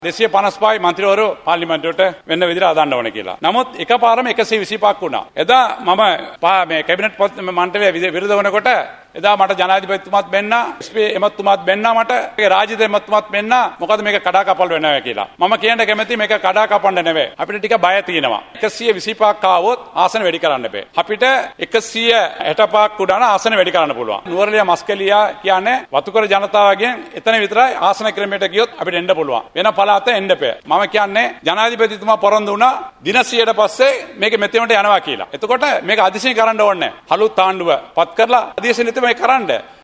255 මන්ත්‍රීවරු පාර්ලිමේන්තුවට වෙන්න විදිහට අදන්න ඕනේ කියලා. නමුත් එකපාරම 125ක් වුණා. එදා මම මේ කැබිනට් මණ්ඩලයේ විරුද්ධ වෙනකොට එදා මට ජනාධිපතිතුමාත් බෙන්න, එමතුමාත් බෙන්න මට රාජ්‍ය එමතුමාත් බෙන්න මොකද මේක කඩාකප්පල් වෙනවා කියලා. මම කියන්න කැමති මේක කඩාකප්පන්න නෙවෙයි. අපිට ටික බය තියෙනවා. 125ක් ආවොත් ආසන වැඩි කරන්න බෑ. අපිට 165ක් උඩන ආසන වැඩි කරන්න පුළුවන්. නුවරඑළිය මස්කලියා කියන්නේ වතුකර ජනතාවගෙන් එතන විතරයි ආසන ක්‍රමයට ගියොත් අපිට එන්න පුළුවන්. වෙන පළාත එන්න බෑ. මම කියන්නේ ජනාධිපතිතුමා පොරොන්දු වුණා දින 100ට පස්සේ මේක මෙතෙන්ට යනවා කියලා. එතකොට මේක අදිශයෙන් කරන්න ඕනේ නැහැ. හලුත් ආණ්ඩුව පත් කරලා අදිශයෙන් මේ කරන්න